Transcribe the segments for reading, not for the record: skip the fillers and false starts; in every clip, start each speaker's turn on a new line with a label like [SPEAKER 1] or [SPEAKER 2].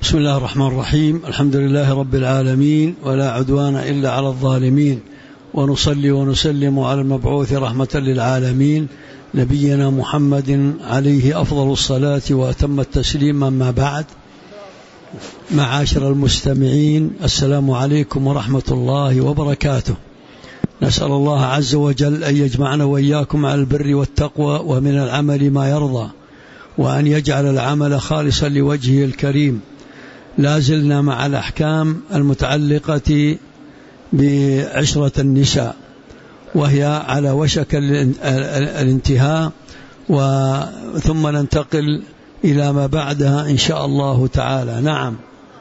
[SPEAKER 1] بسم الله الرحمن الرحيم. الحمد لله رب العالمين، ولا عدوان إلا على الظالمين، ونصلي ونسلم على المبعوث رحمة للعالمين نبينا محمد عليه أفضل الصلاة وأتم التسليم. أما بعد، معاشر المستمعين، السلام عليكم ورحمة الله وبركاته. نسأل الله عز وجل أن يجمعنا وإياكم على البر والتقوى ومن العمل ما يرضى، وأن يجعل العمل خالصا لوجهه الكريم. لا زلنا مع الأحكام المتعلقة بعشرة النساء، وهي على وشك الانتهاء، ثم ننتقل إلى ما بعدها إن شاء الله تعالى. نعم.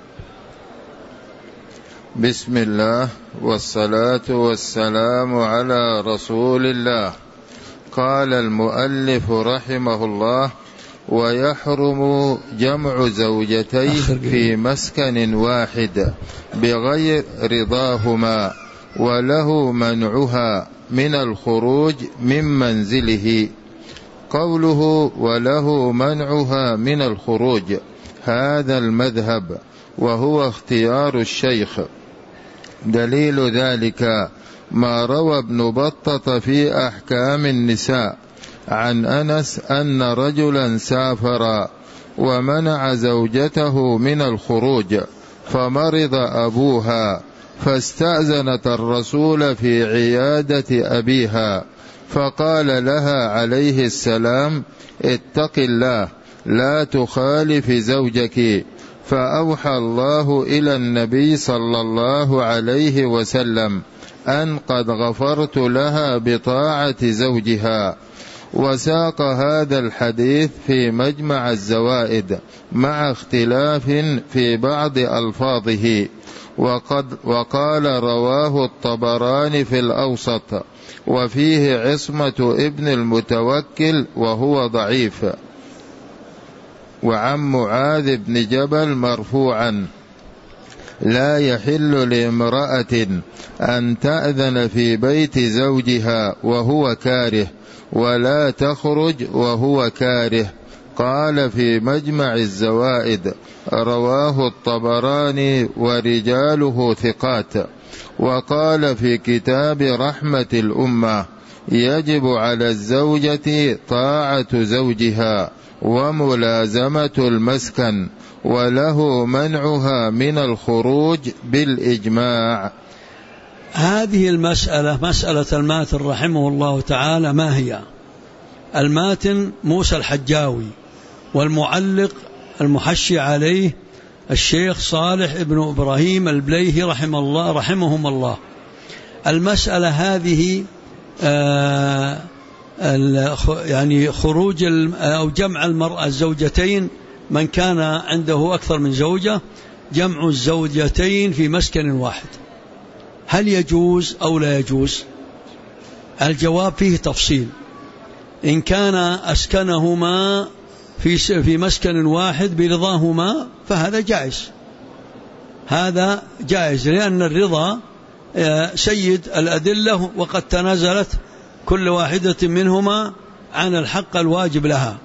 [SPEAKER 2] بسم الله والصلاة والسلام على رسول الله. قال المؤلف رحمه الله: ويحرم جمع زوجتين في مسكن واحد بغير رضاهما، وله منعها من الخروج من منزله. قوله وله منعها من الخروج، هذا المذهب وهو اختيار الشيخ. دليل ذلك ما روى ابن بطة في أحكام النساء عن أنس أن رجلا سافر ومنع زوجته من الخروج، فمرض أبوها فاستأذنت الرسول في عيادة أبيها، فقال لها عليه السلام: اتق الله، لا تخالف زوجك. فأوحى الله إلى النبي صلى الله عليه وسلم أن قد غفرت لها بطاعة زوجها. وساق هذا الحديث في مجمع الزوائد مع اختلاف في بعض ألفاظه، وقال رواه الطبراني في الأوسط، وفيه عصمة ابن المتوكل وهو ضعيف. وعن معاذ بن جبل مرفوعا: لا يحل لامرأة أن تأذن في بيت زوجها وهو كاره، ولا تخرج وهو كاره. قال في مجمع الزوائد: رواه الطبراني ورجاله ثقات. وقال في كتاب رحمة الأمة: يجب على الزوجة طاعة زوجها وملازمة المسكن، وله منعها من الخروج بالإجماع.
[SPEAKER 1] هذه المسألة، مسألة الماتن رحمه الله تعالى، ما هي؟ الماتن موسى الحجاوي، والمعلق المحشي عليه الشيخ صالح ابن إبراهيم البليهي رحمهم الله. المسألة هذه يعني خروج أو جمع المرأة الزوجتين، من كان عنده أكثر من زوجة، جمع الزوجتين في مسكن واحد، هل يجوز أو لا يجوز؟ الجواب فيه تفصيل. إن كان أسكنهما في مسكن واحد برضاهما فهذا جائز، هذا جائز، لأن الرضا سيد الأدلة، وقد تنازلت كل واحدة منهما عن الحق الواجب لها،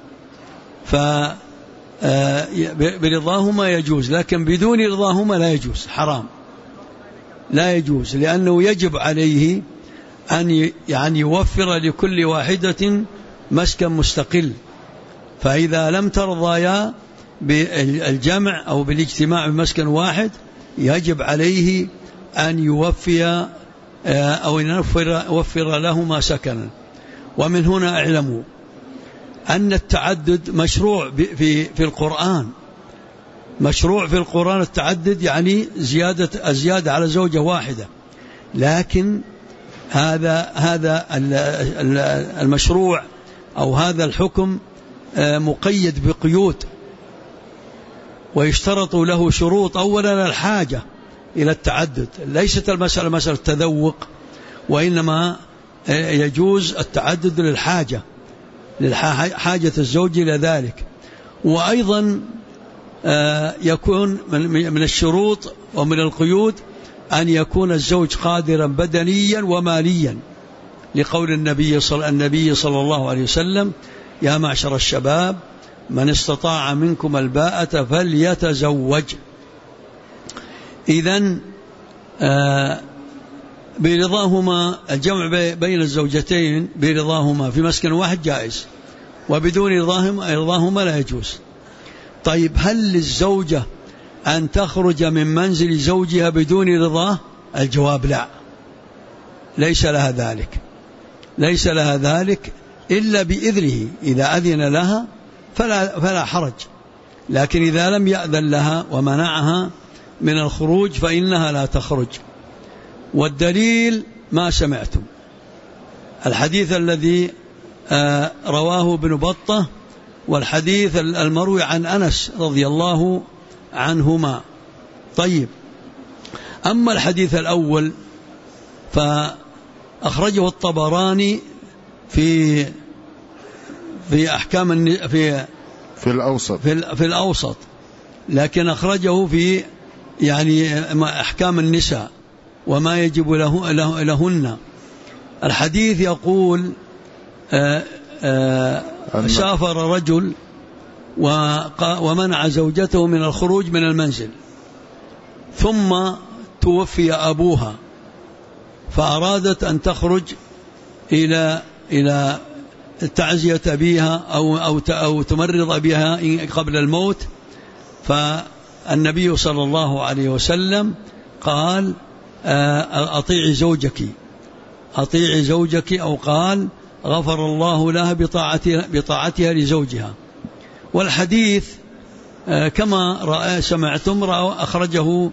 [SPEAKER 1] فبرضاهما يجوز، لكن بدون رضاهما لا يجوز، حرام، لا يجوز، لأنه يجب عليه أن يعني يوفر لكل واحدة مسكن مستقل. فإذا لم ترضايا بالجمع أو بالاجتماع بمسكن واحد، يجب عليه أن يوفي أو يوفر لهما سكنا. ومن هنا اعلموا أن التعدد مشروع في القرآن، مشروع في القرآن التعدد، يعني الزيادة على زوجة واحدة، لكن هذا المشروع أو هذا الحكم مقيد بقيود، ويشترط له شروط. أولا الحاجة إلى التعدد، ليست المسألة مسألة تذوق، وإنما يجوز التعدد للحاجة الزوج إلى ذلك. وأيضا يكون من الشروط ومن القيود أن يكون الزوج قادرا بدنيا وماليا، لقول النبي صلى الله عليه وسلم: يا معشر الشباب من استطاع منكم الباءة فليتزوج. إذن برضاهما الجمع بين الزوجتين برضاهما في مسكن واحد جائز، وبدون رضاهما لا يجوز. طيب هل للزوجة أن تخرج من منزل زوجها بدون رضاه؟ الجواب لا، ليس لها ذلك، ليس لها ذلك إلا بإذنه. إذا أذن لها فلا حرج، لكن إذا لم يأذن لها ومنعها من الخروج فإنها لا تخرج. والدليل ما سمعتم، الحديث الذي رواه ابن بطة والحديث المروي عن أنس رضي الله عنهما. طيب، أما الحديث الأول فأخرجه الطبراني في أحكام في الأوسط، لكن أخرجه في يعني أحكام النساء وما يجب لهن. الحديث يقول سافر رجل ومنع زوجته من الخروج من المنزل، ثم توفي أبوها فأرادت أن تخرج إلى تعزية أبيها أو تمرض أبيها قبل الموت. فالنبي صلى الله عليه وسلم قال أطيعي زوجك، أو قال غفر الله لها بطاعتها لزوجها. والحديث كما سمعتم أخرجه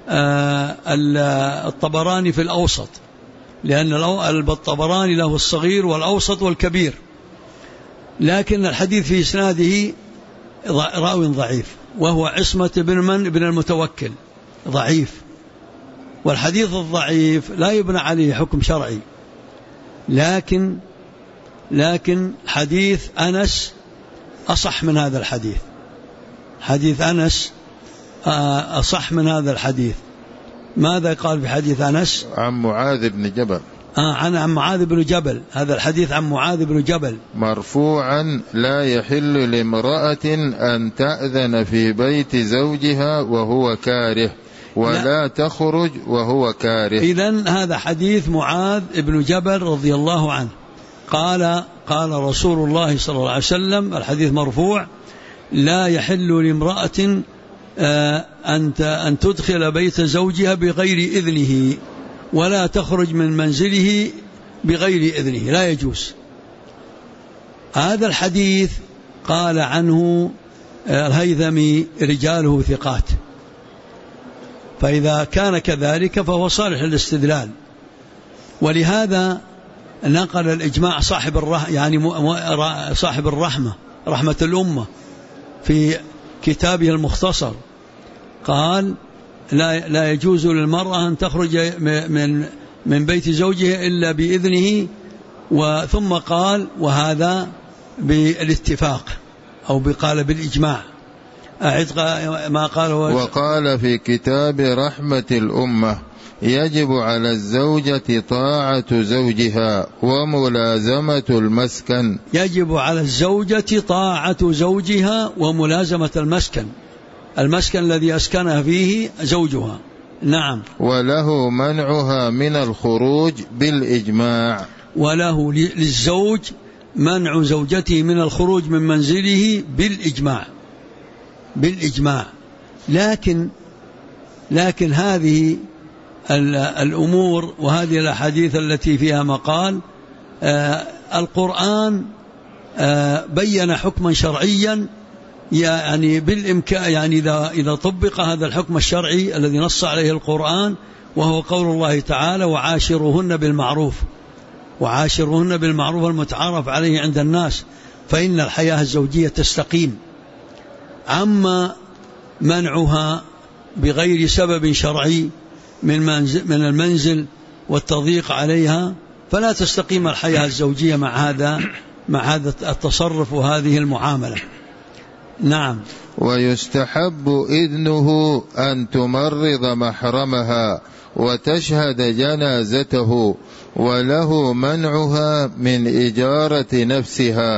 [SPEAKER 1] الطبراني في الأوسط، لأن الطبراني له الصغير والأوسط والكبير، لكن الحديث في إسناده راوي ضعيف، وهو عصمة بن المتوكل ضعيف. والحديث الضعيف لا يبنى عليه حكم شرعي، لكن حديث أنس أصح من هذا الحديث. حديث أنس أصح من هذا الحديث. ماذا قال في حديث أنس؟
[SPEAKER 2] عن معاذ بن جبل.
[SPEAKER 1] عن معاذ بن جبل. هذا الحديث عن معاذ بن جبل
[SPEAKER 2] مرفوعا: لا يحل لامرأة أن تأذن في بيت زوجها وهو كاره، ولا تخرج وهو كاره.
[SPEAKER 1] إذن هذا حديث معاذ بن جبل رضي الله عنه قال رسول الله صلى الله عليه وسلم، الحديث مرفوع: لا يحل لامرأة أن تدخل بيت زوجها بغير إذنه، ولا تخرج من منزله بغير إذنه، لا يجوز. هذا الحديث قال عنه الهيثمي رجاله ثقات، فإذا كان كذلك فهو صالح للاستدلال. ولهذا نقل الإجماع صاحب الرحمة رحمة الأمة في كتابه المختصر، قال: لا يجوز للمرأة أن تخرج من بيت زوجها إلا بإذنه. ثم قال: وهذا بالاتفاق، أو قال بالإجماع. ما قال
[SPEAKER 2] وقال في كتاب رحمة الأمة: يجب على الزوجة طاعة زوجها وملازمة المسكن.
[SPEAKER 1] يجب على الزوجة طاعة زوجها وملازمة المسكن الذي أسكنها فيه زوجها. نعم.
[SPEAKER 2] وله منعها من الخروج بالإجماع.
[SPEAKER 1] وله للزوج منع زوجته من الخروج من منزله بالإجماع. لكن هذه الأمور وهذه الأحاديث التي فيها مقال، القرآن بين حكما شرعيا، يعني بالإمكان، يعني إذا طبق هذا الحكم الشرعي الذي نص عليه القرآن، وهو قول الله تعالى: وعاشروهن بالمعروف المتعارف عليه عند الناس، فإن الحياة الزوجية تستقيم. أما منعها بغير سبب شرعي من المنزل والتضييق عليها، فلا تستقيم الحياة الزوجية مع هذا التصرف وهذه المعاملة. نعم.
[SPEAKER 2] ويستحب إذنه أن تمرض محرمها وتشهد جنازته، وله منعها من إجارة نفسها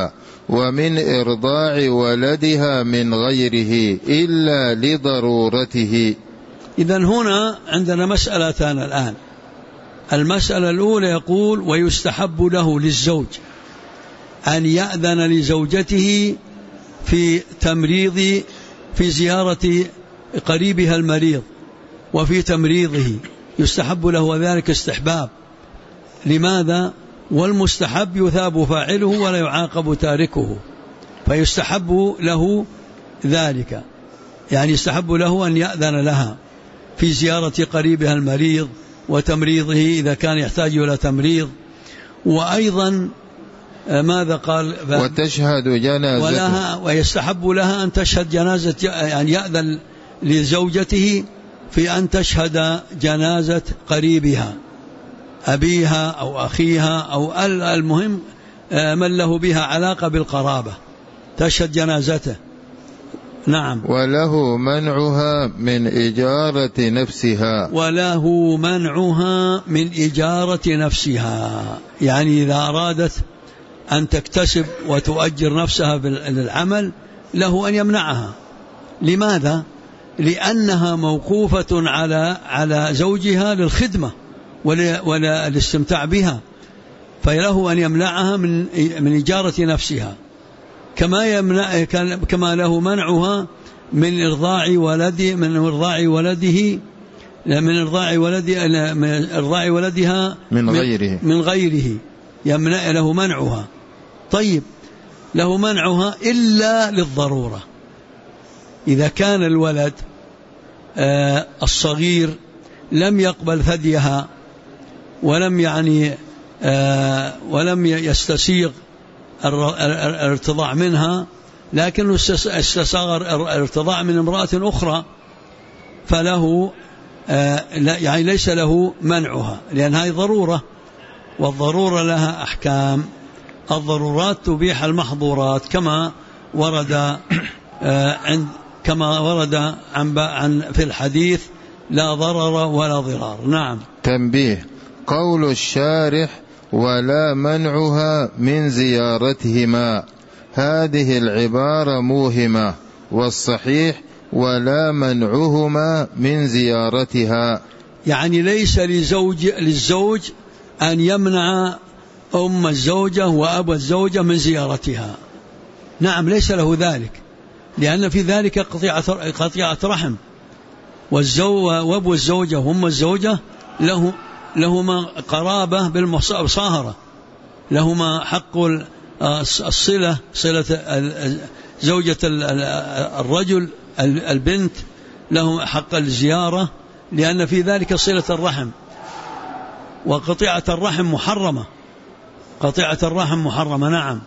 [SPEAKER 2] ومن إرضاع ولدها من غيره إلا لضرورته.
[SPEAKER 1] إذن هنا عندنا مسألتان الآن. المسألة الأولى يقول: ويستحب له للزوج أن يأذن لزوجته في تمريض، في زيارة قريبها المريض وفي تمريضه، يستحب له ذلك استحباب. لماذا؟ والمستحب يثاب فاعله ولا يعاقب تاركه، فيستحب له ذلك، يعني يستحب له أن يأذن لها في زيارة قريبها المريض وتمريضه إذا كان يحتاج إلى تمريض. وأيضا ماذا قال؟
[SPEAKER 2] وتشهد جنازته،
[SPEAKER 1] ولها ويستحب لها أن تشهد جنازة، يعني يأذن لزوجته في أن تشهد جنازة قريبها، أبيها أو أخيها أو المهم من له بها علاقة بالقرابة، تشهد جنازته. نعم.
[SPEAKER 2] وله منعها من إجارة نفسها،
[SPEAKER 1] وله منعها من إجارة نفسها، يعني إذا أرادت أن تكتسب وتؤجر نفسها بالعمل له أن يمنعها. لماذا؟ لأنها موقوفة على زوجها للخدمة والاستمتاع بها، فله أن يمنعها من إجارة نفسها، كما له منعها من إرضاع ولدها من غيره، يمنع له منعها. طيب، له منعها إلا للضرورة. إذا كان الولد الصغير لم يقبل ثديها ولم يستسيغ الارتضاع منها، لكنه استصغر الارتضاع من امرأة أخرى، فله يعني ليس له منعها، لأن هذه ضرورة، والضرورة لها أحكام. الضرورات تبيح المحظورات، كما ورد في الحديث: لا ضرر ولا ضرار. نعم.
[SPEAKER 2] تنبيه: قول الشارح: ولا منعها من زيارتهما، هذه العبارة موهمة، والصحيح ولا منعهما من زيارتها،
[SPEAKER 1] يعني ليس للزوج أن يمنع أم الزوجة وأبا الزوجة من زيارتها. نعم، ليس له ذلك، لأن في ذلك قطيعة رحم، وأبو الزوجة وأم الزوجة لهما قرابة بالمصاهرة، لهما حق الصلة، صلة زوجة الرجل البنت لهم حق الزيارة، لأن في ذلك صلة الرحم، وقطيعة الرحم محرمة، قطيعة الرحم محرمة. نعم.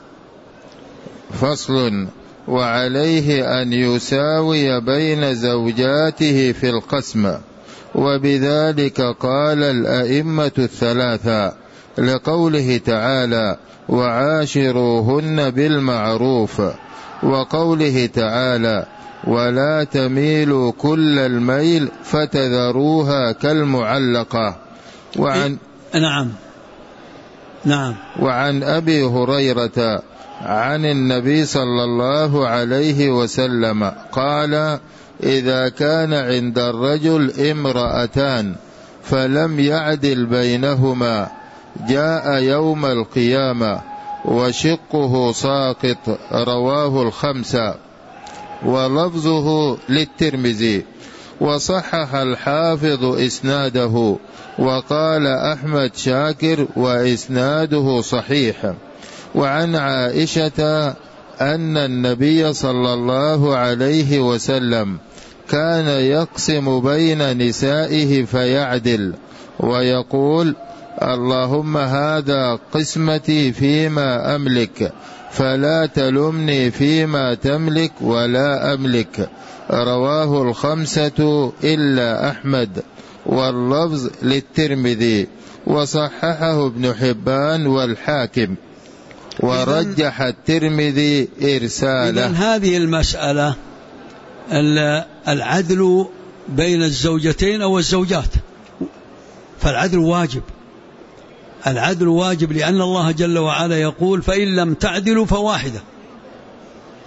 [SPEAKER 2] فصل: وعليه أن يساوي بين زوجاته في القسم، وبذلك قال الأئمة الثلاثة، لقوله تعالى: وعاشروهن بالمعروف، وقوله تعالى: ولا تميلوا كل الميل فتذروها كالمعلقة. وعن أبي هريرة عن النبي صلى الله عليه وسلم قال: إذا كان عند الرجل امرأتان فلم يعدل بينهما جاء يوم القيامة وشقه ساقط. رواه الخمسة. ولفظه للترمذي، وصحح الحافظ إسناده، وقال أحمد شاكر وإسناده صحيح. وعن عائشة أن النبي صلى الله عليه وسلم كان يقسم بين نسائه فيعدل ويقول: اللهم هذا قسمتي فيما أملك، فلا تلمني فيما تملك ولا أملك. رواه الخمسة إلا أحمد، واللفظ للترمذي، وصححه ابن حبان والحاكم، ورجح الترمذي إرساله.
[SPEAKER 1] إذن هذه المسألة العدل بين الزوجتين أو الزوجات، فالعدل واجب، العدل واجب، لأن الله جل وعلا يقول: فإن لم تعدلوا فواحدة،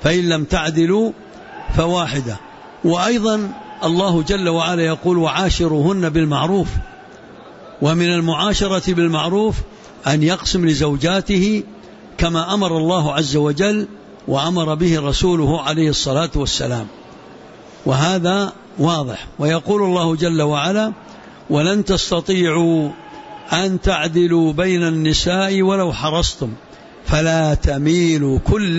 [SPEAKER 1] فإن لم تعدلوا فواحدة. وأيضا الله جل وعلا يقول وعاشروهن بالمعروف، ومن المعاشرة بالمعروف أن يقسم لزوجاته كما أمر الله عز وجل وأمر به رسوله عليه الصلاة والسلام، وهذا واضح. ويقول الله جل وعلا ولن تستطيعوا أن تعدلوا بين النساء ولو حرصتم فلا تميلوا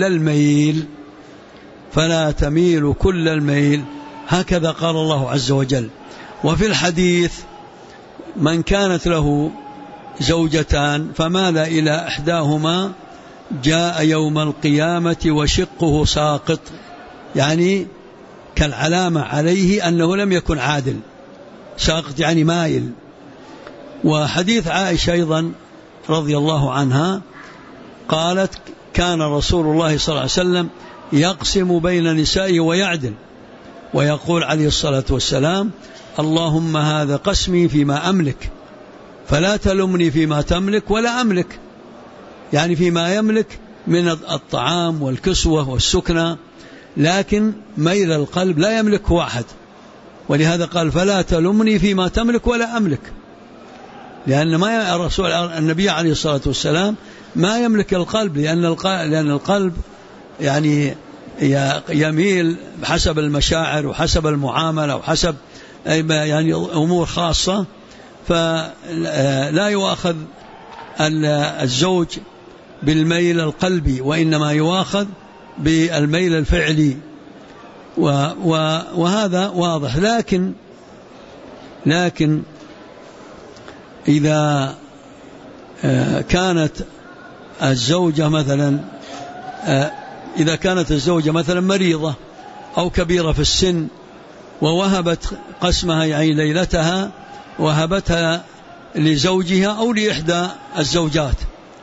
[SPEAKER 1] كل الميل، هكذا قال الله عز وجل. وفي الحديث من كانت له زوجتان فمال إلى إحداهما جاء يوم القيامة وشقه ساقط، يعني كالعلامة عليه أنه لم يكن عادل، ساقط يعني مايل. وحديث عائشة أيضا رضي الله عنها قالت كان رسول الله صلى الله عليه وسلم يقسم بين نسائه ويعدل، ويقول عليه الصلاة والسلام اللهم هذا قسمي فيما أملك فلا تلمني فيما تملك ولا أملك، يعني فيما يملك من الطعام والكسوة والسكنة، لكن ميل القلب لا يملكه أحد، ولهذا قال فلا تلمني فيما تملك ولا أملك، لأن ما الرسول النبي عليه الصلاة والسلام ما يملك القلب، لأن القلب يعني يميل بحسب المشاعر وحسب المعاملة وحسب يعني أمور خاصة، فلا يؤاخذ الزوج بالميل القلبي وإنما يؤاخذ بالميل الفعلي، وهذا واضح. لكن إذا كانت الزوجة مثلا مريضة أو كبيرة في السن ووهبت قسمها يعني ليلتها وهبتها لزوجها أو لإحدى الزوجات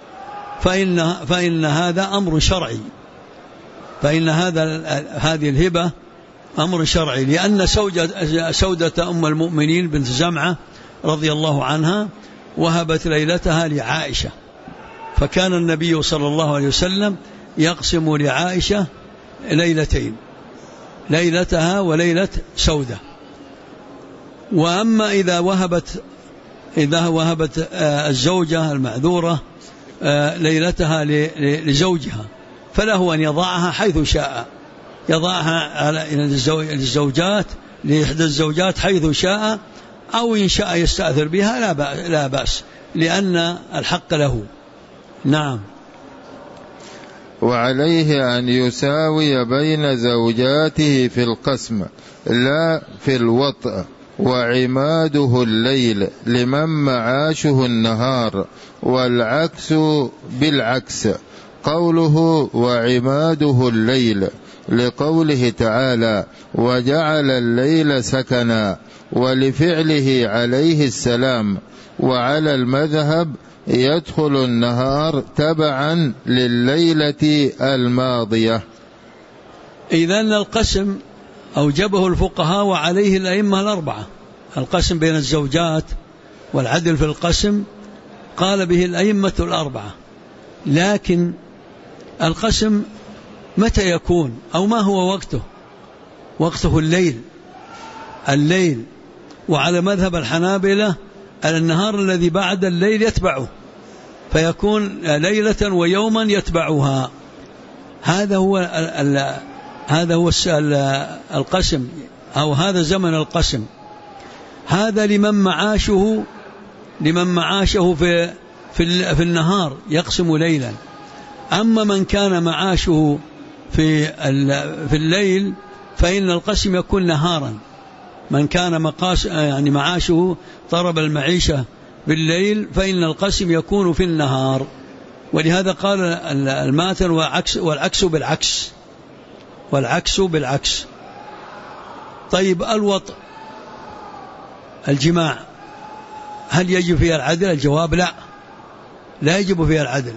[SPEAKER 1] فإن هذا أمر شرعي، فإن هذه الهبة أمر شرعي، لأن سودة أم المؤمنين بنت زمعة رضي الله عنها وهبت ليلتها لعائشة، فكان النبي صلى الله عليه وسلم يقسم لعائشة ليلتين، ليلتها وليلة سودة. وأما إذا وهبت الزوجة المعذورة ليلتها لزوجها فله أن يضعها حيث شاء، يضعها للزوجات لإحدى الزوجات حيث شاء، أو إن شاء يستأثر بها لا بأس، لأن الحق له. نعم.
[SPEAKER 2] وعليه أن يساوي بين زوجاته في القسم لا في الوطء، وعماده الليل لمن معاشه النهار، والعكس بالعكس. قوله وعماده الليل لقوله تعالى وجعل الليل سكنا، ولفعله عليه السلام. وعلى المذهب يدخل النهار تبعا لليلة الماضية.
[SPEAKER 1] إذن القسم أوجبه الفقهاء وعليه الأئمة الأربعة، القسم بين الزوجات والعدل في القسم قال به الأئمة الأربعة، لكن القسم متى يكون أو ما هو وقته؟ وقته الليل، وعلى مذهب الحنابلة النهار الذي بعد الليل يتبعه، فيكون ليلة ويوما يتبعها. هذا هو القسم، أو هذا زمن القسم. هذا لمن معاشه في النهار يقسم ليلا. أما من كان معاشه في الليل فإن القسم يكون نهارا. من كان يعني معاشه طرب المعيشة بالليل فإن القسم يكون في النهار، ولهذا قال الماتن والعكس بالعكس. طيب الوطء الجماع هل يجب فيها العدل؟ الجواب لا يجب فيها العدل،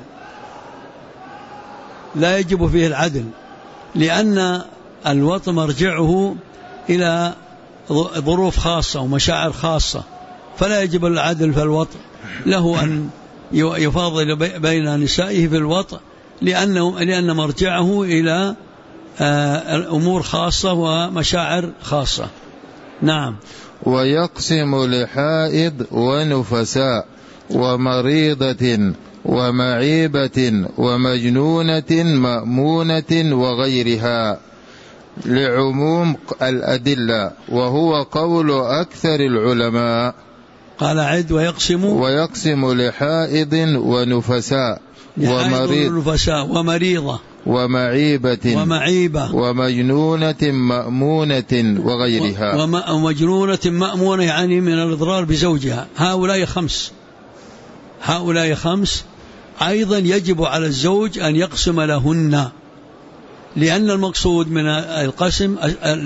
[SPEAKER 1] لا يجب فيه العدل، لأن الوطء مرجعه إلى ظروف خاصة ومشاعر خاصة، فلا يجب العدل في الوطء، له أن يفاضل بين نسائه في الوطء، لأن مرجعه إلى أمور خاصة ومشاعر خاصة. نعم.
[SPEAKER 2] ويقسم لحائض ونفساء ومريضة ومعيبة ومجنونة مأمونة وغيرها لعموم الأدلة، وهو قول أكثر العلماء.
[SPEAKER 1] قال عد ويقسم
[SPEAKER 2] لحائض ونفساء
[SPEAKER 1] ومريضة
[SPEAKER 2] ومعيبة ومجنونة مأمونة وغيرها.
[SPEAKER 1] ومجنونة مأمونة يعني من الإضرار بزوجها. هؤلاء خمس أيضا يجب على الزوج أن يقسم لهن، لأن المقصود من القسم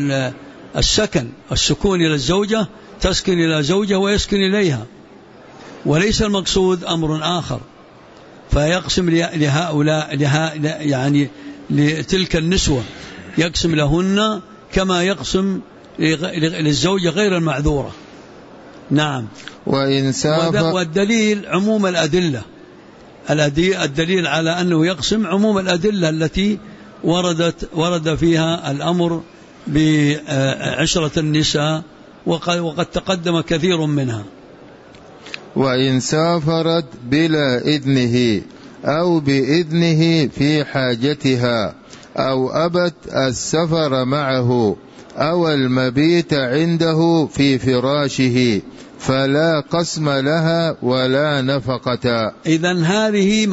[SPEAKER 1] السكون إلى الزوجة، تسكن إلى زوجها ويسكن إليها، وليس المقصود أمر آخر. فيقسم لهؤلاء يعني لتلك النسوة يقسم لهن كما يقسم للزوجة غير المعذورة. نعم. والدليل عموم الأدلة، الدليل على أنه يقسم عموم الأدلة التي ورد فيها الأمر بعشرة النساء، وقد تقدم كثير منها.
[SPEAKER 2] وإن سافرت بلا إذنه أو بإذنه في حاجتها أو أبت السفر معه أو المبيت عنده في فراشه فلا قسم لها ولا نفقة.
[SPEAKER 1] إذن هذه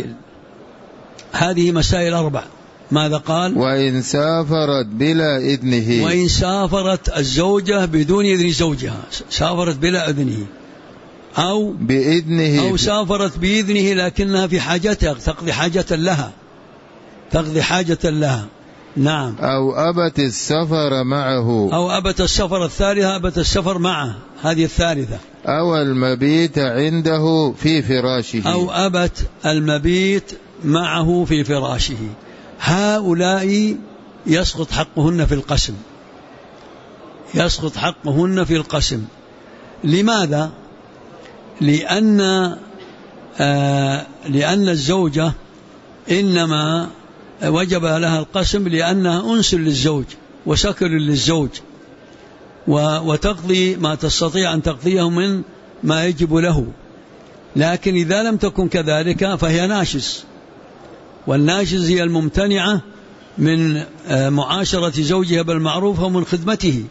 [SPEAKER 1] مسائل 4. ماذا قال؟
[SPEAKER 2] وإن سافرت بلا إذنه،
[SPEAKER 1] وإن سافرت الزوجة بدون إذن زوجها، سافرت بلا إذنه أو
[SPEAKER 2] بإذنه
[SPEAKER 1] أو سافرت بإذنه لكنها في حاجتها، تقضي حاجة لها. نعم.
[SPEAKER 2] أو أبت السفر معه،
[SPEAKER 1] أو أبت السفر، الثالثة أبت السفر معه، هذه الثالثة.
[SPEAKER 2] أو المبيت عنده في فراشه،
[SPEAKER 1] أو أبت المبيت معه في فراشه. هؤلاء يسقط حقهن في القسم. لماذا؟ لأن الزوجة إنما وجب لها القسم لأنها أنس للزوج وسكن للزوج، وتقضي ما تستطيع أن تقضيه من ما يجب له. لكن إذا لم تكن كذلك فهي ناشز، والناشز هي الممتنعة من معاشرة زوجها بالمعروف ومن خدمته،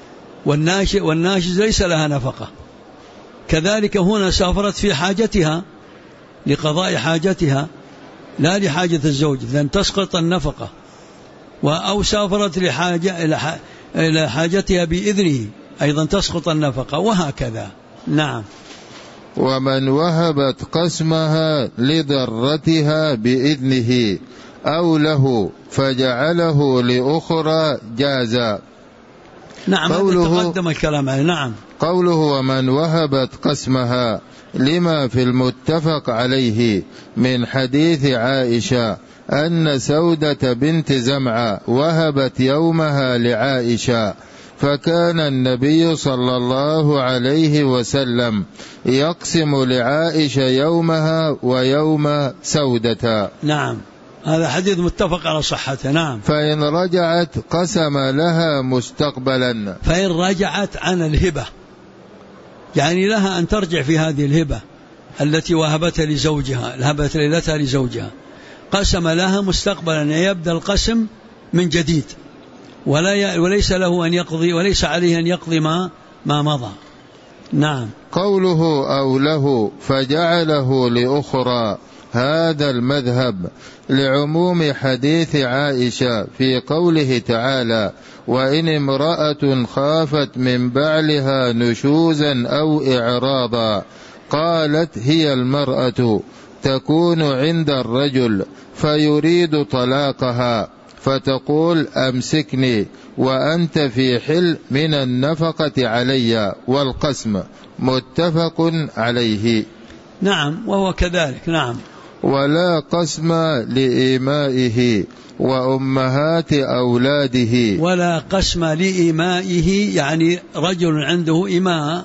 [SPEAKER 1] والناشز ليس لها نفقة. كذلك هنا سافرت في حاجتها لقضاء حاجتها لا لحاجة الزوج، لن تسقط النفقة. أو سافرت إلى حاجتها بإذنه أيضا تسقط النفقة، وهكذا. نعم.
[SPEAKER 2] ومن وهبت قسمها لضرتها بإذنه أو له فجعله لأخرى جازا.
[SPEAKER 1] نعم. تقدم الكلام عليه. نعم.
[SPEAKER 2] قوله ومن وهبت قسمها لما في المتفق عليه من حديث عائشة أن سودة بنت زمعة وهبت يومها لعائشة، فكان النبي صلى الله عليه وسلم يقسم لعائشة يومها ويوم سودة.
[SPEAKER 1] نعم، هذا حديث متفق على صحته. نعم.
[SPEAKER 2] فإن رجعت قسم لها مستقبلا.
[SPEAKER 1] فإن رجعت عن الهبة، يعني لها أن ترجع في هذه الهبة التي وهبتها لزوجها، هبت ليلتها لزوجها، قسم لها مستقبلا، يبدأ القسم من جديد، وليس له أن يقضي، وليس عليه أن يقضي ما مضى. نعم.
[SPEAKER 2] قوله أو له فجعله لأخرى، هذا المذهب لعموم حديث عائشة في قوله تعالى: وإن امرأة خافت من بعلها نشوزا أو إعراضا، قالت هي المرأة تكون عند الرجل فيريد طلاقها فتقول أمسكني وأنت في حل من النفقة علي والقسم، متفق عليه.
[SPEAKER 1] نعم، وهو كذلك. نعم.
[SPEAKER 2] ولا قسم لإيمائه وأمهات أولاده.
[SPEAKER 1] ولا قسم لإيمائه، يعني رجل عنده إماء،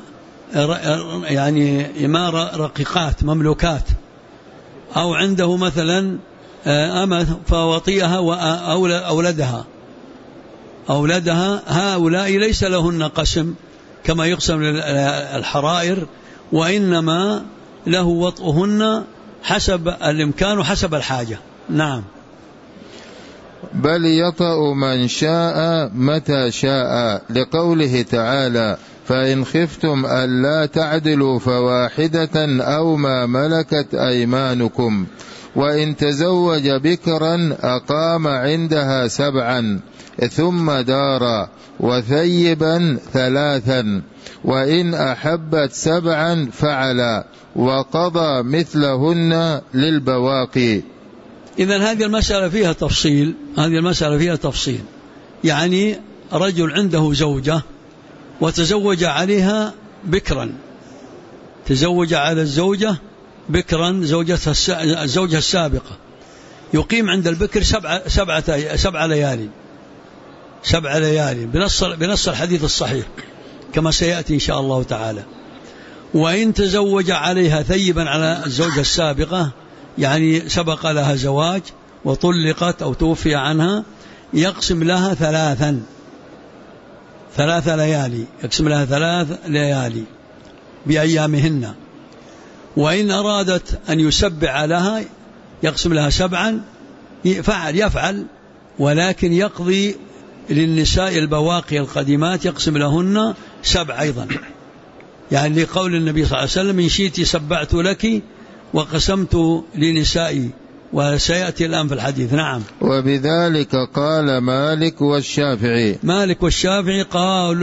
[SPEAKER 1] يعني إماء رقيقات مملوكات، أو عنده مثلا أمة فوطيها وأولدها هؤلاء ليس لهن قسم كما يقسم الحرائر، وإنما له وطئهن حسب الإمكان وحسب الحاجة. نعم.
[SPEAKER 2] بل يطأ من شاء متى شاء، لقوله تعالى: فإن خفتم ألا تعدلوا فواحدة أو ما ملكت أيمانكم. وإن تزوج بكرا أقام عندها 7 ثم دار، وثيبا 3، وإن أحبت 7 فعلا، وقضى مثلهن للبواقي.
[SPEAKER 1] إذن هذه المسألة فيها تفصيل. يعني رجل عنده زوجة وتزوج عليها بكرا، تزوج على الزوجة بكرا الزوجة السابقة، يقيم عند البكر 7 ليالي بنص الحديث الصحيح كما سيأتي إن شاء الله تعالى. وإن تزوج عليها ثيبا على الزوجة السابقة، يعني سبق لها زواج وطلقت أو توفي عنها، يقسم لها 3 ليالي، يقسم لها 3 ليالي بأيامهن. وإن أرادت أن يسبع لها يقسم لها 7، يفعل، ولكن يقضي للنساء البواقي القديمات يقسم لهن 7 أيضا، يعني لقول النبي صلى الله عليه وسلم: إن شئت سبعت لك وقسمت لنسائي، وسيأتي الآن في الحديث. نعم.
[SPEAKER 2] وبذلك قال مالك والشافعي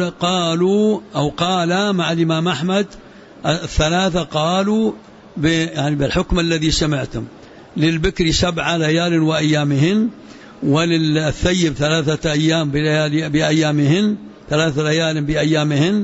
[SPEAKER 2] قال مع الإمام أحمد، 3 قالوا يعني بالحكم الذي سمعتم: للبكر 7 ليال وأيامهن، وللثيب 3 أيام بأيامهن، 3 ليال بأيامهن.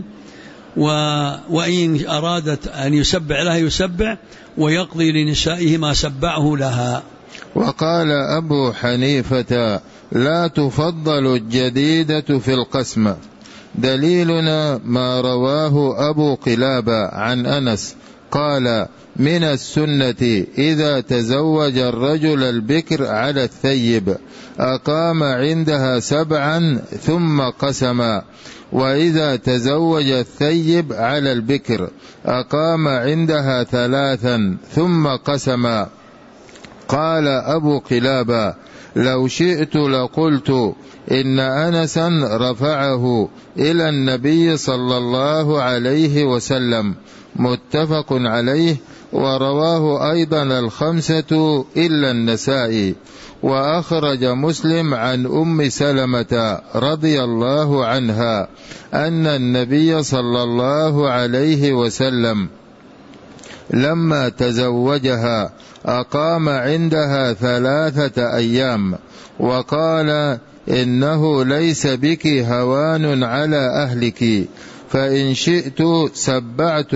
[SPEAKER 2] وإن أرادت أن يسبع لها يسبع، ويقضي لنسائه ما سبعه لها. وقال أبو حنيفة: لا تفضل الجديدة في القسم. دليلنا ما رواه أبو قلابة عن أنس قال: من السنة إذا تزوج الرجل البكر على الثيب أقام عندها 7 ثم قسم، وإذا تزوج الثيب على البكر أقام عندها 3 ثم قسم. قال أبو قلابة: لو شئت لقلت إن أنسا رفعه إلى النبي صلى الله عليه وسلم. متفق عليه، ورواه أيضا 5 إلا النسائي. وأخرج مسلم عن أم سلمة رضي الله عنها أن النبي صلى الله عليه وسلم لما تزوجها أقام عندها 3 أيام، وقال: إنه ليس بك هوان على أهلك، فإن شئت سبعت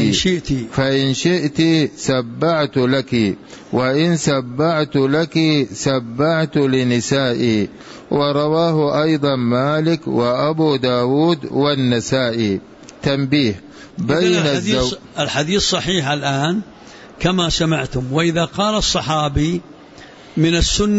[SPEAKER 2] لك، وإن سبعت لك سبعت لنسائي. ورواه أيضا مالك وأبو داود والنسائي. تنبيه: بين
[SPEAKER 1] الحديث صحيح الآن كما سمعتم. وإذا قال الصحابي من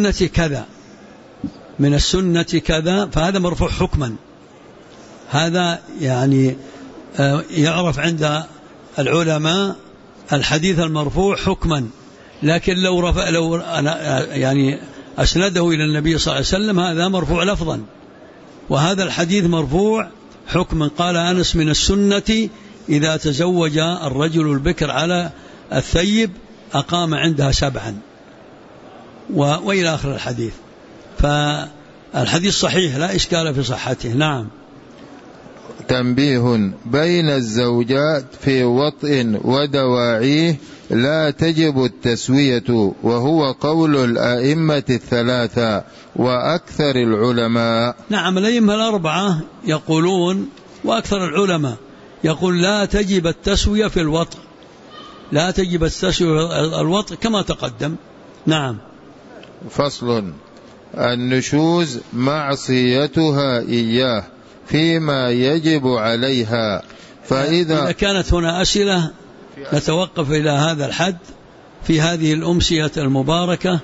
[SPEAKER 1] السنة كذا فهذا مرفوع حكما، هذا يعني يعرف عند العلماء الحديث المرفوع حكما. لكن لو يعني أسنده إلى النبي صلى الله عليه وسلم هذا مرفوع لفظا، وهذا الحديث مرفوع حكما. قال أنس: من السنة إذا تزوج الرجل البكر على الثيب أقام عندها 7 وإلى آخر الحديث. فالحديث صحيح لا إشكال في صحته. نعم.
[SPEAKER 2] تنبيه: بين الزوجات في وطء ودواعيه لا تجب التسوية، وهو قول الأئمة 3 وأكثر العلماء.
[SPEAKER 1] نعم، الأئمة 4 يقولون، وأكثر العلماء يقول لا تجب التسوية في الوطء، لا تجب التسوية في الوطء كما تقدم. نعم.
[SPEAKER 2] فصل: النشوز معصيتها إياه فيما يجب عليها.
[SPEAKER 1] فإذا كانت هنا أسئلة نتوقف إلى هذا الحد في هذه الأمسية المباركة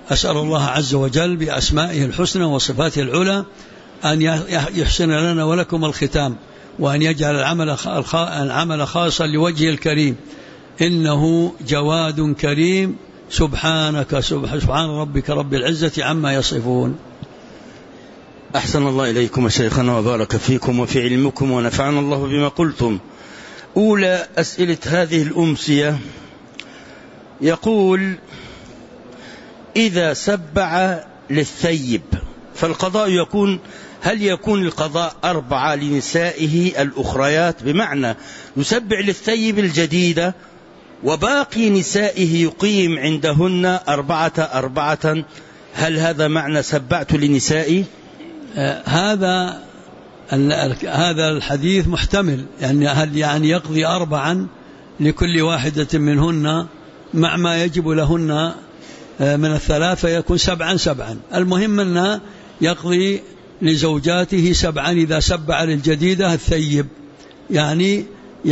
[SPEAKER 1] أسأل الله عز وجل بأسمائه الحسنى وصفاته العلى أن يحسن لنا ولكم الختام، وأن يجعل العمل خاصا لوجهه الكريم، إنه جواد كريم. سبحان ربك رب العزة عما يصفون.
[SPEAKER 3] أحسن الله إليكم شيخنا وبارك فيكم وفي علمكم ونفعنا الله بما قلتم. أولى أسئلة هذه الأمسية يقول: إذا سبع للثيب فالقضاء يكون، هل يكون القضاء 4 لنسائه الأخريات، بمعنى يسبع للثيب الجديدة وباقي نسائه يقيم عندهن 4 هل هذا معنى سبعت لنسائي؟
[SPEAKER 1] هذا الحديث محتمل، يعني هل يعني يقضي 4 لكل واحدة منهن مع ما يجب لهن من 3 يكون 7. المهم أنه يقضي لزوجاته 7 إذا سبع للجديدة الثيب، يعني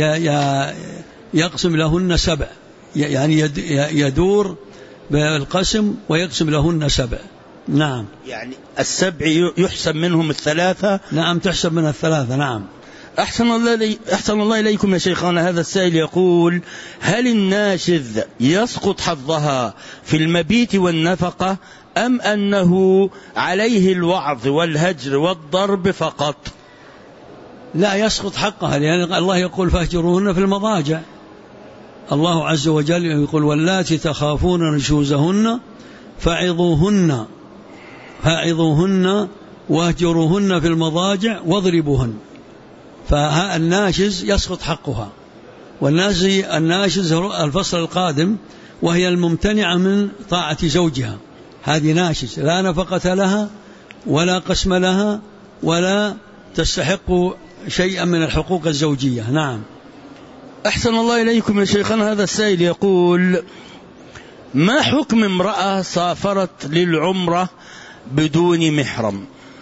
[SPEAKER 1] يقسم لهن 7، يعني يدور بالقسم ويقسم لهن 7. نعم،
[SPEAKER 3] يعني 7 يحسب منهم 3.
[SPEAKER 1] نعم، تحسب من 3. نعم.
[SPEAKER 3] أحسن الله إليكم يا شيخنا. هذا السائل يقول: هل الناشز يسقط حظها في المبيت والنفقة، أم أنه عليه الوعظ والهجر والضرب فقط؟
[SPEAKER 1] لا، يسقط حقها، لأن الله يقول: فاهجروهن في المضاجع. الله عز وجل يقول: واللاتي تخافون نشوزهن فعظوهن واهجروهن في المضاجع واضربوهن. فالناشز يسقط حقها، والناشز الفصل القادم، وهي الممتنعة من طاعة زوجها، هذه ناشز لا نفقة لها ولا قسم لها ولا تستحق شيئا من الحقوق الزوجية. نعم.
[SPEAKER 3] أحسن الله إليكم يا شيخنا. هذا السائل يقول: ما حكم امرأة سافرت للعمرة بدون محرم؟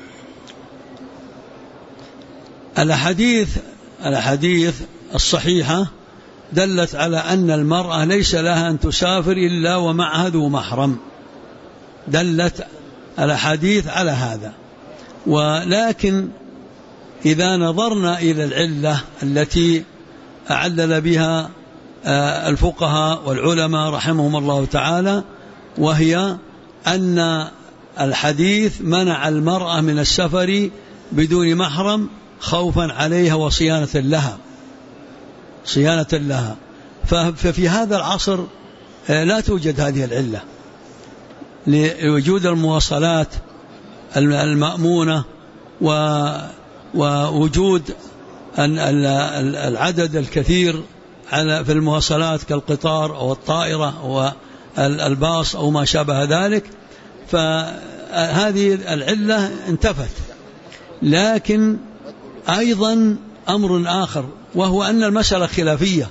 [SPEAKER 1] الأحاديث الصحيحة دلت على أن المرأة ليس لها أن تسافر إلا ومعها ذو محرم، دلت الأحاديث على هذا. ولكن إذا نظرنا إلى العلة التي أعلل بها الفقهاء والعلماء رحمهم الله تعالى، وهي أن الحديث منع المرأة من السفر بدون محرم خوفا عليها وصيانة لها. ففي هذا العصر لا توجد هذه العلة، لوجود المواصلات المأمونة ووجود العدد الكثير في المواصلات كالقطار أو الطائرة أو الباص أو ما شابه ذلك، فهذه العلة انتفت. لكن أيضا أمر آخر، وهو أن المسألة خلافية،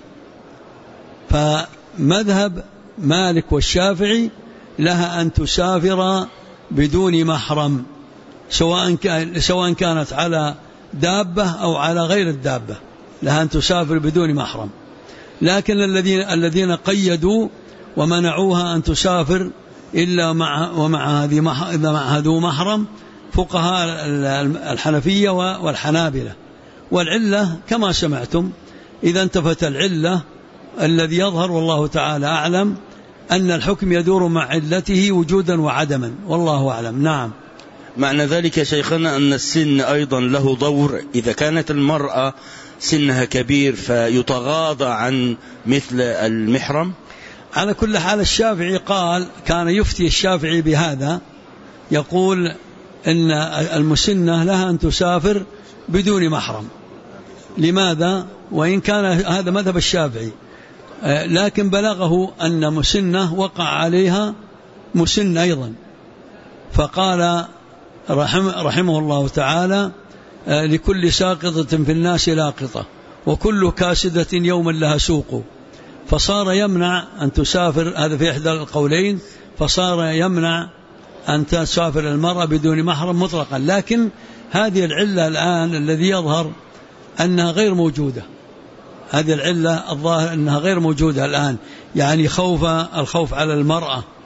[SPEAKER 1] فمذهب مالك والشافعي لها أن تسافر بدون محرم، سواء كانت على دابة أو على غير الدابة، لها أن تسافر بدون محرم. لكن الذين قيدوا ومنعوها أن تسافر إلا مع ذو محرم فقهاء الحنفية والحنابلة. والعلة كما سمعتم، إذا انتفت العلة الذي يظهر والله تعالى أعلم أن الحكم يدور مع علته وجودا وعدما، والله أعلم. نعم.
[SPEAKER 3] معنى ذلك يا شيخنا أن السن أيضا له دور، إذا كانت المرأة سنها كبير فيتغاضى عن مثل المحرم.
[SPEAKER 1] على كل حال الشافعي كان يفتي الشافعي بهذا، يقول إن المسنة لها أن تسافر بدون محرم. لماذا؟ وإن كان هذا مذهب الشافعي، لكن بلغه أن مسنة وقع عليها مسن أيضا، فقال رحمه الله تعالى: لكل ساقطة في الناس لاقطة، وكل كاسدة يوما لها سوق. فصار يمنع أن تسافر، هذا في إحدى القولين، فصار يمنع أن تسافر المرأة بدون محرم مطلقا. لكن هذه العلة الآن الذي يظهر أنها غير موجودة، هذه العلة الظاهر أنها غير موجودة الآن، يعني الخوف على المرأة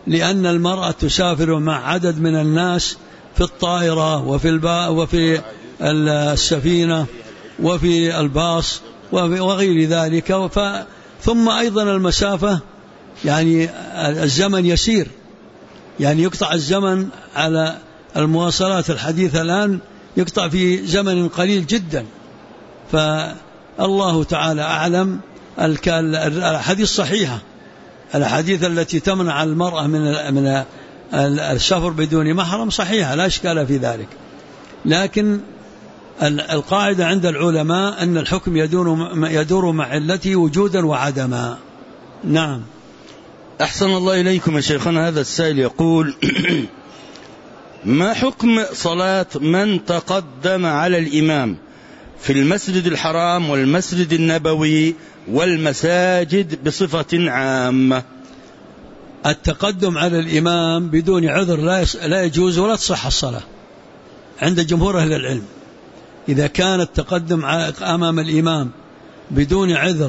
[SPEAKER 1] لأن المرأة تسافر مع عدد من الناس في الطائرة وفي السفينة وفي الباص وغير ذلك. ثم أيضا المسافة يعني الزمن يسير، يعني يقطع الزمن على المواصلات الحديثة الآن يقطع في زمن قليل جدا. فالله تعالى أعلم. الحديث صحيحة، الحديث التي تمنع المرأة من السفر بدون محرم صحيحة لا إشكال في ذلك، لكن القاعدة عند العلماء أن الحكم يدور مع علته وجودا وعدما. نعم.
[SPEAKER 3] أحسن الله إليكم يا شيخنا. هذا السائل يقول ما حكم صلاة من تقدم على الإمام في المسجد الحرام والمسجد النبوي والمساجد بصفة عامة؟
[SPEAKER 1] التقدم على الإمام بدون عذر لا يجوز ولا تصح الصلاة عند جمهور أهل العلم. إذا كان التقدم أمام الإمام بدون عذر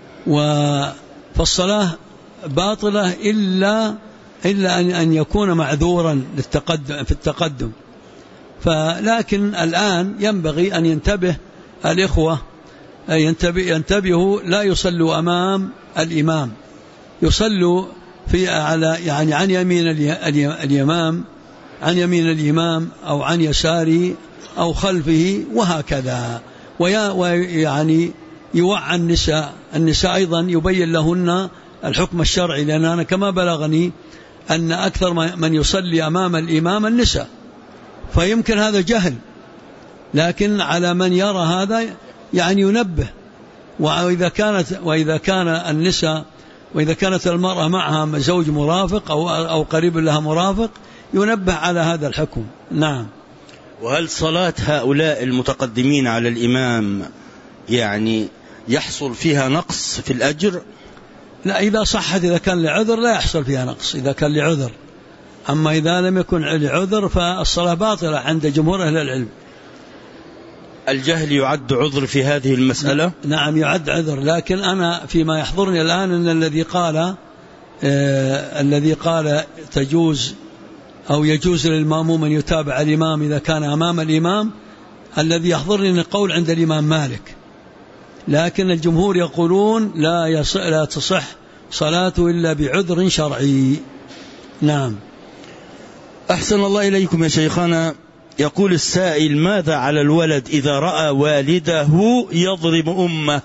[SPEAKER 1] فالصلاة باطلة إلا أن يكون معذورا في التقدم. لكن الآن ينبغي أن ينتبه الإخوة، ينتبهوا لا يصلوا أمام الإمام، يصلوا يعني عن يمين الإمام أو عن يساره أو خلفه وهكذا. ويعني يوعى النساء أيضا يبين لهن الحكم الشرعي، لأن أنا كما بلغني أن أكثر من يصلي أمام الإمام النساء، فيمكن هذا جهل، لكن على من يرى هذا يعني ينبه. وإذا كانت المرأة معها زوج مرافق أو قريب لها مرافق ينبه على هذا الحكم. نعم.
[SPEAKER 3] وهل صلاة هؤلاء المتقدمين على الإمام يعني يحصل فيها نقص في الأجر؟
[SPEAKER 1] لا، إذا صحت، إذا كان لعذر لا يحصل فيها نقص إذا كان لعذر، أما إذا لم يكن لعذر فالصلاة باطلة عند جمهور أهل العلم.
[SPEAKER 3] الجهل يعد عذر في هذه المسألة؟
[SPEAKER 1] نعم يعد عذر، لكن أنا فيما يحضرني الآن أن الذي قال تجوز أو يجوز للمأموم أن يتابع الإمام إذا كان أمام الإمام، الذي يحضرني قول عند الإمام مالك، لكن الجمهور يقولون لا تصح صلاته إلا بعذر شرعي. نعم.
[SPEAKER 3] أحسن الله إليكم يا شيخنا. يقول السائل ماذا على الولد إذا رأى والده يضرب أمه؟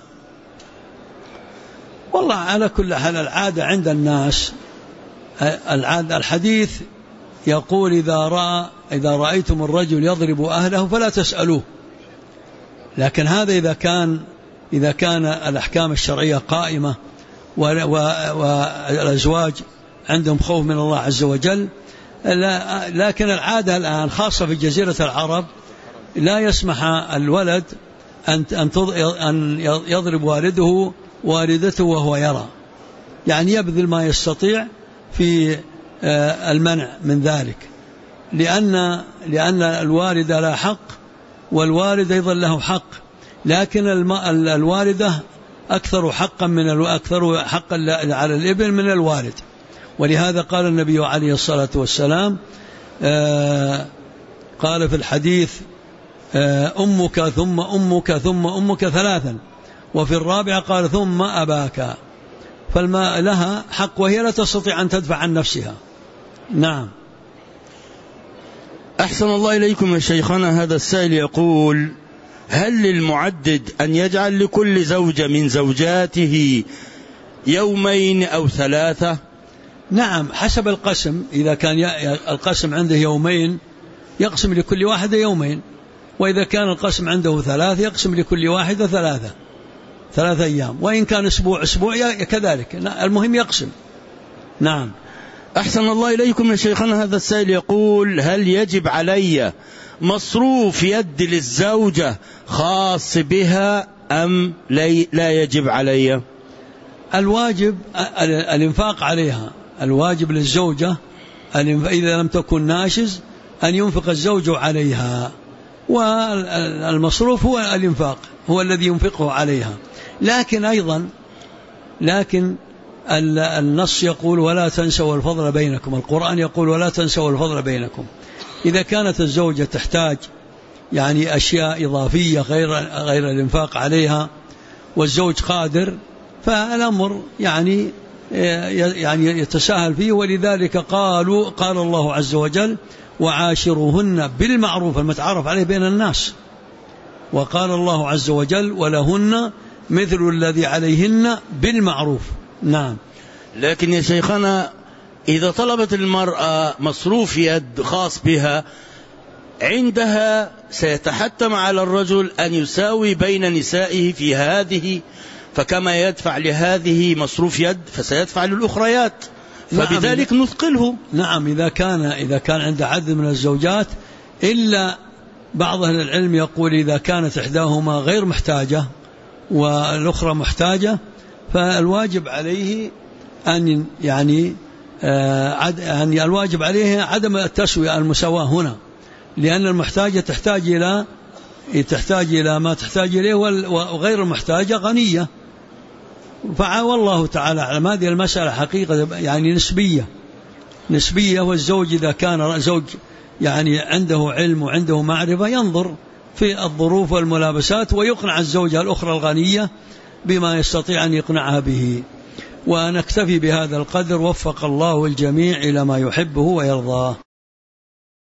[SPEAKER 1] والله على كل حال العادة عند الناس، الحديث يقول إذا رأيتم الرجل يضرب أهله فلا تسألوه، لكن هذا إذا كان الأحكام الشرعية قائمة والأزواج عندهم خوف من الله عز وجل. لكن العادة الآن خاصة في جزيرة العرب لا يسمح الولد أن يضرب والدته وهو يرى، يعني يبذل ما يستطيع في المنع من ذلك، لأن الوالد لا حق والوالد أيضا له حق، لكن الوالدة أكثر حقا على الابن من الوالد. ولهذا قال النبي عليه الصلاة والسلام قال في الحديث أمك ثم أمك ثم أمك ثلاثا، وفي الرابعة قال ثم أباك، فالما لها حق وهي لا تستطيع أن تدفع عن نفسها. نعم.
[SPEAKER 3] أحسن الله إليكم يا شيخنا. هذا السائل يقول هل للمعدد أن يجعل لكل زوجة من زوجاته يومين أو ثلاثة؟
[SPEAKER 1] نعم، حسب القسم. إذا كان القسم عنده يومين يقسم لكل واحدة يومين، وإذا كان القسم عنده ثلاث يقسم لكل واحدة ثلاثة أيام، وإن كان أسبوع كذلك، المهم يقسم. نعم.
[SPEAKER 3] أحسن الله إليكم يا شيخنا. هذا السائل يقول هل يجب علي مصروف يد للزوجة خاص بها أم لا يجب علي؟
[SPEAKER 1] الواجب الإنفاق عليها، الواجب للزوجة إذا لم تكن ناشز أن ينفق الزوج عليها، والمصروف هو الإنفاق، هو الذي ينفقه عليها. لكن النص يقول ولا تنسوا الفضل بينكم، القرآن يقول ولا تنسوا الفضل بينكم. إذا كانت الزوجة تحتاج يعني أشياء إضافية غير الإنفاق عليها والزوج قادر، فالأمر يعني يتساهل فيه. ولذلك قال الله عز وجل وعاشروهن بالمعروف، المتعارف عليه بين الناس. وقال الله عز وجل ولهن مثل الذي عليهن بالمعروف. نعم.
[SPEAKER 3] لكن يا شيخنا إذا طلبت المرأة مصروف يد خاص بها، عندها سيتحتم على الرجل أن يساوي بين نسائه في هذه، فكما يدفع لهذه مصروف يد فسيدفع للأخريات، فبذلك نثقله.
[SPEAKER 1] نعم، إذا كان عند عدد من الزوجات، إلا بعض أهل العلم يقول إذا كانت إحداهما غير محتاجة والأخرى محتاجة، فالواجب عليه أن يعني الواجب عليه عدم التسوية، المساواة هنا، لأن المحتاجة تحتاج إلى ما تحتاج إليه، وغير المحتاجة غنية. والله تعالى أعلم. هذه المسألة حقيقة يعني نسبية. والزوج إذا كان زوج يعني عنده علم وعنده معرفة ينظر في الظروف والملابسات ويقنع الزوجة الأخرى الغنية بما يستطيع أن يقنعها به. ونكتفي بهذا القدر، وفق الله الجميع إلى ما يحبه ويرضاه.